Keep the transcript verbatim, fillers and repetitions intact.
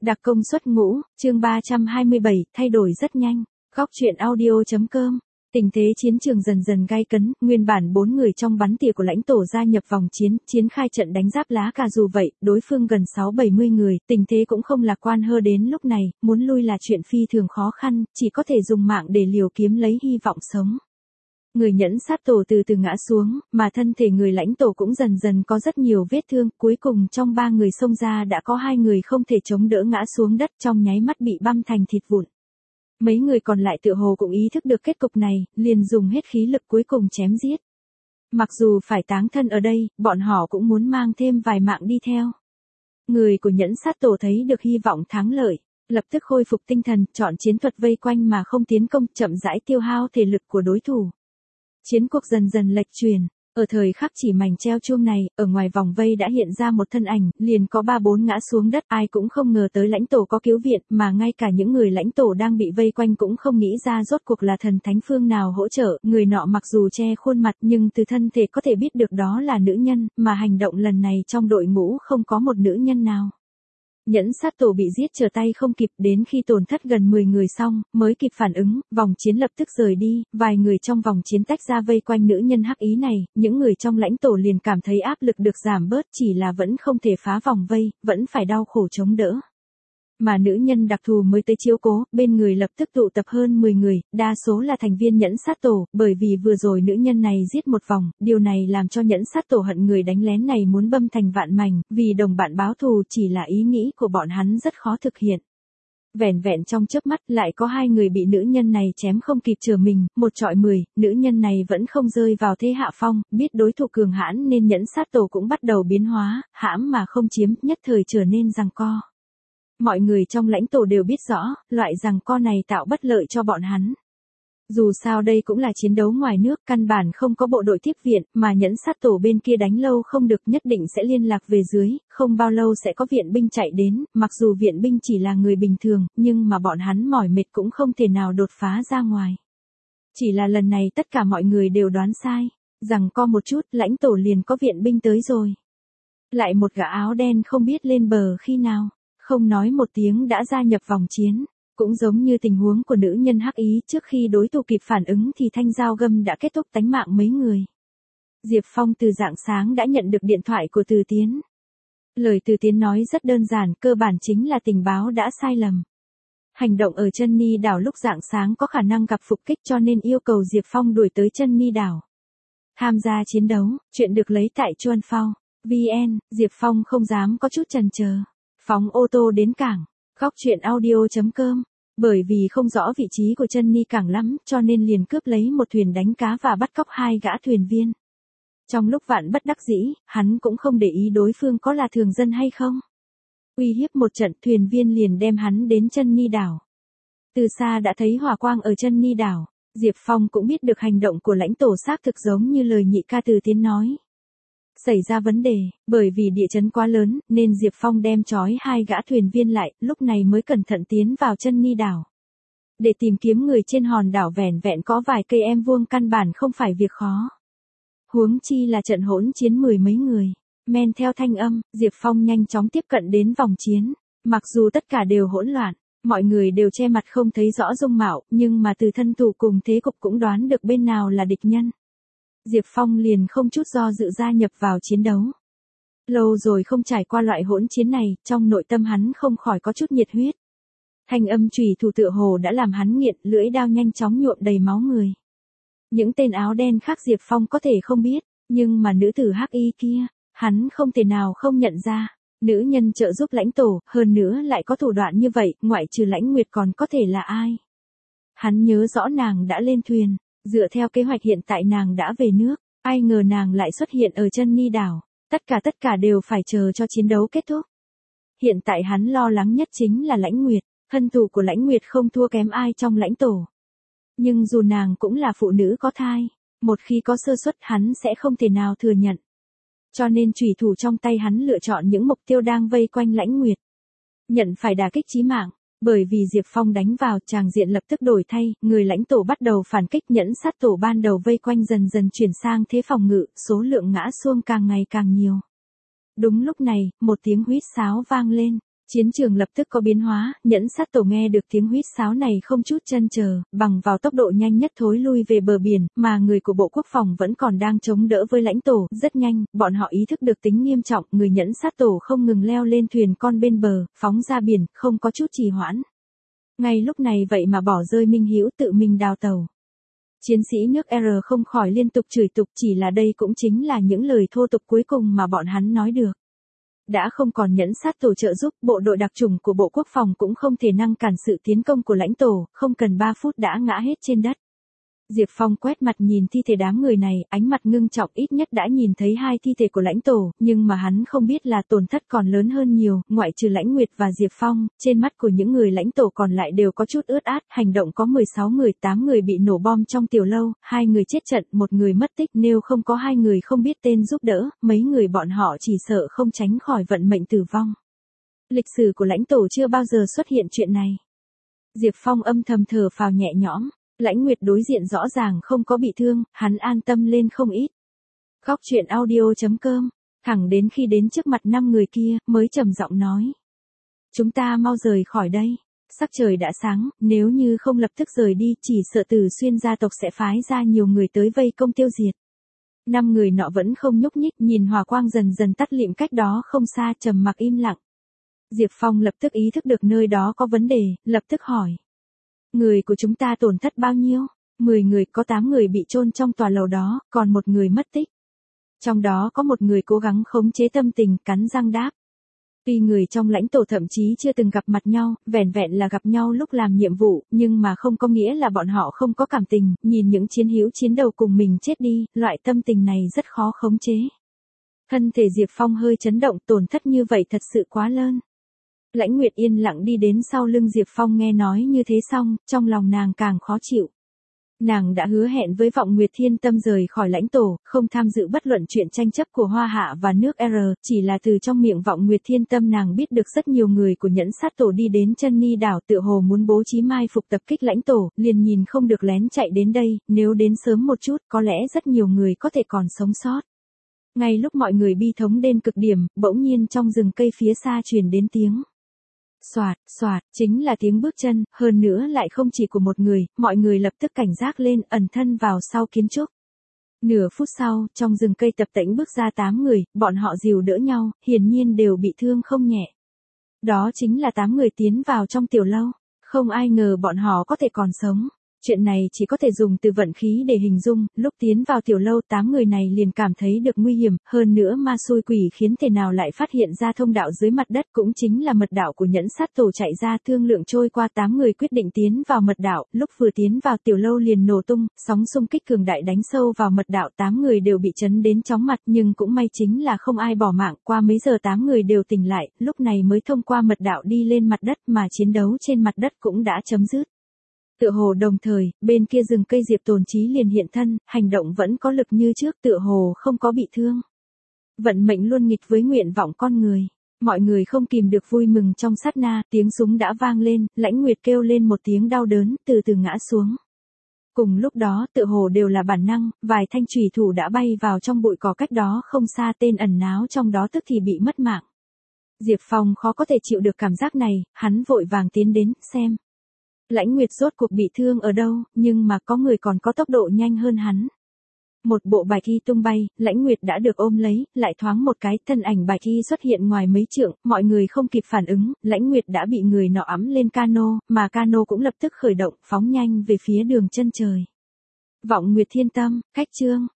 Đặc công suất ngũ, chương ba trăm hai mươi bảy, thay đổi rất nhanh. Góc truyện audio.com. Tình thế chiến trường dần dần gay cấn, nguyên bản bốn người trong bắn tỉa của lãnh tổ gia nhập vòng chiến, chiến khai trận đánh giáp lá cà, dù vậy, đối phương gần sáu bảy mươi người, tình thế cũng không lạc quan hơn, đến lúc này, muốn lui là chuyện phi thường khó khăn, chỉ có thể dùng mạng để liều kiếm lấy hy vọng sống. Người nhẫn sát tổ từ từ ngã xuống, mà thân thể người lãnh tổ cũng dần dần có rất nhiều vết thương, cuối cùng trong ba người xông ra đã có hai người không thể chống đỡ ngã xuống đất, trong nháy mắt bị băm thành thịt vụn. Mấy người còn lại tựa hồ cũng ý thức được kết cục này, liền dùng hết khí lực cuối cùng chém giết. Mặc dù phải táng thân ở đây, bọn họ cũng muốn mang thêm vài mạng đi theo. Người của nhẫn sát tổ thấy được hy vọng thắng lợi, lập tức khôi phục tinh thần, chọn chiến thuật vây quanh mà không tiến công, chậm rãi tiêu hao thể lực của đối thủ. Chiến cuộc dần dần lệch chuyển, ở thời khắc chỉ mảnh treo chuông này, ở ngoài vòng vây đã hiện ra một thân ảnh, liền có ba bốn ngã xuống đất, ai cũng không ngờ tới lãnh tổ có cứu viện, mà ngay cả những người lãnh tổ đang bị vây quanh cũng không nghĩ ra rốt cuộc là thần thánh phương nào hỗ trợ, người nọ mặc dù che khuôn mặt nhưng từ thân thể có thể biết được đó là nữ nhân, mà hành động lần này trong đội ngũ không có một nữ nhân nào. Nhẫn sát tổ bị giết trở tay không kịp, đến khi tổn thất gần mười người xong, mới kịp phản ứng, vòng chiến lập tức rời đi, vài người trong vòng chiến tách ra vây quanh nữ nhân hắc ý này, những người trong lãnh tổ liền cảm thấy áp lực được giảm bớt, chỉ là vẫn không thể phá vòng vây, vẫn phải đau khổ chống đỡ. Mà nữ nhân đặc thù mới tới chiếu cố, bên người lập tức tụ tập hơn mười người, đa số là thành viên nhẫn sát tổ, bởi vì vừa rồi nữ nhân này giết một vòng, điều này làm cho nhẫn sát tổ hận người đánh lén này muốn băm thành vạn mảnh, vì đồng bạn báo thù chỉ là ý nghĩ của bọn hắn rất khó thực hiện. Vẻn vẹn trong chớp mắt lại có hai người bị nữ nhân này chém không kịp chừa mình, một trọi mười, nữ nhân này vẫn không rơi vào thế hạ phong, biết đối thủ cường hãn nên nhẫn sát tổ cũng bắt đầu biến hóa, hãm mà không chiếm, nhất thời trở nên giằng co. Mọi người trong lãnh tổ đều biết rõ, loại giằng co này tạo bất lợi cho bọn hắn. Dù sao đây cũng là chiến đấu ngoài nước, căn bản không có bộ đội tiếp viện, mà nhẫn sát tổ bên kia đánh lâu không được nhất định sẽ liên lạc về dưới, không bao lâu sẽ có viện binh chạy đến, mặc dù viện binh chỉ là người bình thường, nhưng mà bọn hắn mỏi mệt cũng không thể nào đột phá ra ngoài. Chỉ là lần này tất cả mọi người đều đoán sai, giằng co một chút, lãnh tổ liền có viện binh tới rồi. Lại một gã áo đen không biết lên bờ khi nào. Không nói một tiếng đã gia nhập vòng chiến, cũng giống như tình huống của nữ nhân hắc ý, trước khi đối thủ kịp phản ứng thì thanh dao găm đã kết thúc tánh mạng mấy người. Diệp Phong từ rạng sáng đã nhận được điện thoại của Từ Tiến. Lời Từ Tiến nói rất đơn giản, cơ bản chính là tình báo đã sai lầm. Hành động ở Chân Ni đảo lúc rạng sáng có khả năng gặp phục kích, cho nên yêu cầu Diệp Phong đuổi tới Chân Ni đảo. Tham gia chiến đấu, chuyện được lấy tại Chuan Phao. vê en, Diệp Phong không dám có chút chần chờ. Phóng ô tô đến cảng, góc truyện audio.com, bởi vì không rõ vị trí của Chân Ni cảng lắm, cho nên liền cướp lấy một thuyền đánh cá và bắt cóc hai gã thuyền viên. Trong lúc vạn bất đắc dĩ, hắn cũng không để ý đối phương có là thường dân hay không. Uy hiếp một trận, thuyền viên liền đem hắn đến Chân Ni đảo. Từ xa đã thấy hỏa quang ở Chân Ni đảo, Diệp Phong cũng biết được hành động của lãnh tổ xác thực giống như lời nhị ca Từ Tiến nói. Xảy ra vấn đề, bởi vì địa chấn quá lớn, nên Diệp Phong đem trói hai gã thuyền viên lại, lúc này mới cẩn thận tiến vào Chân Ni đảo. Để tìm kiếm người trên hòn đảo vẻn vẹn có vài cây em vuông căn bản không phải việc khó. Huống chi là trận hỗn chiến mười mấy người. Men theo thanh âm, Diệp Phong nhanh chóng tiếp cận đến vòng chiến. Mặc dù tất cả đều hỗn loạn, mọi người đều che mặt không thấy rõ dung mạo, nhưng mà từ thân thủ cùng thế cục cũng đoán được bên nào là địch nhân. Diệp Phong liền không chút do dự gia nhập vào chiến đấu. Lâu rồi không trải qua loại hỗn chiến này, trong nội tâm hắn không khỏi có chút nhiệt huyết. Thanh âm chùy thủ tựa hồ đã làm hắn nghiện, lưỡi đao nhanh chóng nhuộm đầy máu người. Những tên áo đen khác Diệp Phong có thể không biết, nhưng mà nữ tử hắc y kia, hắn không thể nào không nhận ra. Nữ nhân trợ giúp lãnh tổ, hơn nữa lại có thủ đoạn như vậy, ngoại trừ Lãnh Nguyệt còn có thể là ai. Hắn nhớ rõ nàng đã lên thuyền. Dựa theo kế hoạch hiện tại nàng đã về nước, ai ngờ nàng lại xuất hiện ở Chân Ni đảo, tất cả tất cả đều phải chờ cho chiến đấu kết thúc. Hiện tại hắn lo lắng nhất chính là Lãnh Nguyệt, thân thủ của Lãnh Nguyệt không thua kém ai trong lãnh tổ. Nhưng dù nàng cũng là phụ nữ có thai, một khi có sơ suất hắn sẽ không thể nào thừa nhận. Cho nên chủy thủ trong tay hắn lựa chọn những mục tiêu đang vây quanh Lãnh Nguyệt. Nhận phải đả kích chí mạng. Bởi vì Diệp Phong đánh vào, tràng diện lập tức đổi thay, người lãnh tổ bắt đầu phản kích, nhẫn sát tổ ban đầu vây quanh dần dần chuyển sang thế phòng ngự, số lượng ngã xuông càng ngày càng nhiều. Đúng lúc này, một tiếng huýt sáo vang lên, Chiến trường lập tức có biến hóa, nhẫn sát tổ nghe được tiếng huýt sáo này không chút chần chờ, bằng vào tốc độ nhanh nhất thối lui về bờ biển, mà người của Bộ Quốc phòng vẫn còn đang chống đỡ với lãnh tổ, rất nhanh, bọn họ ý thức được tính nghiêm trọng, người nhẫn sát tổ không ngừng leo lên thuyền con bên bờ, phóng ra biển, không có chút trì hoãn. Ngay lúc này vậy mà bỏ rơi Minh Hữu tự mình đào tàu. Chiến sĩ nước R không khỏi liên tục chửi tục, chỉ là đây cũng chính là những lời thô tục cuối cùng mà bọn hắn nói được. Đã không còn nhẫn sát tổ trợ giúp, bộ đội đặc chủng của Bộ Quốc phòng cũng không thể ngăn cản sự tiến công của lãnh tổ, không cần ba phút đã ngã hết trên đất. Diệp Phong quét mặt nhìn thi thể đám người này, ánh mặt ngưng trọng, ít nhất đã nhìn thấy hai thi thể của lãnh tổ, nhưng mà hắn không biết là tổn thất còn lớn hơn nhiều, ngoại trừ Lãnh Nguyệt và Diệp Phong, trên mắt của những người lãnh tổ còn lại đều có chút ướt át, hành động có mười sáu người, tám người bị nổ bom trong tiểu lâu, hai người chết trận, một người mất tích, nếu không có hai người không biết tên giúp đỡ, mấy người bọn họ chỉ sợ không tránh khỏi vận mệnh tử vong. Lịch sử của lãnh tổ chưa bao giờ xuất hiện chuyện này. Diệp Phong âm thầm thở phào nhẹ nhõm. Lãnh Nguyệt đối diện rõ ràng không có bị thương, hắn an tâm lên không ít. Góc truyện audio chấm com, thẳng đến khi đến trước mặt năm người kia, mới trầm giọng nói. Chúng ta mau rời khỏi đây. Sắc trời đã sáng, nếu như không lập tức rời đi, chỉ sợ Tử Xuyên gia tộc sẽ phái ra nhiều người tới vây công tiêu diệt. Năm người nọ vẫn không nhúc nhích, nhìn hỏa quang dần dần tắt lịm cách đó không xa, trầm mặc im lặng. Diệp Phong lập tức ý thức được nơi đó có vấn đề, lập tức hỏi. Người của chúng ta tổn thất bao nhiêu? mười người, có tám người bị chôn trong tòa lầu đó, còn một người mất tích. Trong đó có một người cố gắng khống chế tâm tình, cắn răng đáp. Tuy người trong lãnh tổ thậm chí chưa từng gặp mặt nhau, vẻn vẹn là gặp nhau lúc làm nhiệm vụ, nhưng mà không có nghĩa là bọn họ không có cảm tình, nhìn những chiến hữu chiến đầu cùng mình chết đi, loại tâm tình này rất khó khống chế. Thân thể Diệp Phong hơi chấn động, tổn thất như vậy thật sự quá lớn. Lãnh Nguyệt yên lặng đi đến sau lưng Diệp Phong, nghe nói như thế xong, trong lòng nàng càng khó chịu. Nàng đã hứa hẹn với Vọng Nguyệt Thiên Tâm rời khỏi lãnh tổ, không tham dự bất luận chuyện tranh chấp của Hoa Hạ và nước R, chỉ là từ trong miệng Vọng Nguyệt Thiên Tâm nàng biết được rất nhiều người của nhẫn sát tổ đi đến chân ni đảo tựa hồ muốn bố trí mai phục tập kích lãnh tổ, liền nhìn không được lén chạy đến đây, nếu đến sớm một chút có lẽ rất nhiều người có thể còn sống sót. Ngay lúc mọi người bi thống đến cực điểm, bỗng nhiên trong rừng cây phía xa truyền đến tiếng. Soạt, soạt, chính là tiếng bước chân, hơn nữa lại không chỉ của một người, mọi người lập tức cảnh giác lên, ẩn thân vào sau kiến trúc. Nửa phút sau, trong rừng cây tập tễnh bước ra tám người, bọn họ dìu đỡ nhau, hiển nhiên đều bị thương không nhẹ. Đó chính là tám người tiến vào trong tiểu lâu, không ai ngờ bọn họ có thể còn sống. Chuyện này chỉ có thể dùng từ vận khí để hình dung, lúc tiến vào tiểu lâu tám người này liền cảm thấy được nguy hiểm, hơn nữa ma xui quỷ khiến thể nào lại phát hiện ra thông đạo dưới mặt đất cũng chính là mật đạo của nhẫn sát tổ chạy ra, thương lượng trôi qua tám người quyết định tiến vào mật đạo, lúc vừa tiến vào tiểu lâu liền nổ tung, sóng xung kích cường đại đánh sâu vào mật đạo, tám người đều bị chấn đến chóng mặt nhưng cũng may chính là không ai bỏ mạng, qua mấy giờ tám người đều tỉnh lại, lúc này mới thông qua mật đạo đi lên mặt đất mà chiến đấu trên mặt đất cũng đã chấm dứt. Tựa hồ đồng thời, bên kia rừng cây Diệp Tồn Chí liền hiện thân, hành động vẫn có lực như trước, tựa hồ không có bị thương. Vận mệnh luôn nghịch với nguyện vọng con người. Mọi người không kìm được vui mừng trong sát na, tiếng súng đã vang lên, Lãnh Nguyệt kêu lên một tiếng đau đớn, từ từ ngã xuống. Cùng lúc đó, tựa hồ đều là bản năng, vài thanh chùy thủ đã bay vào trong bụi cỏ cách đó không xa, tên ẩn náu trong đó tức thì bị mất mạng. Diệp Phong khó có thể chịu được cảm giác này, hắn vội vàng tiến đến, xem. Lãnh Nguyệt rốt cuộc bị thương ở đâu, nhưng mà có người còn có tốc độ nhanh hơn hắn. Một bộ bạch y tung bay, Lãnh Nguyệt đã được ôm lấy, lại thoáng một cái, thân ảnh bạch y xuất hiện ngoài mấy trượng, mọi người không kịp phản ứng, Lãnh Nguyệt đã bị người nọ ẵm lên cano, mà cano cũng lập tức khởi động, phóng nhanh về phía đường chân trời. Vọng Nguyệt Thiên Tâm, cách chương.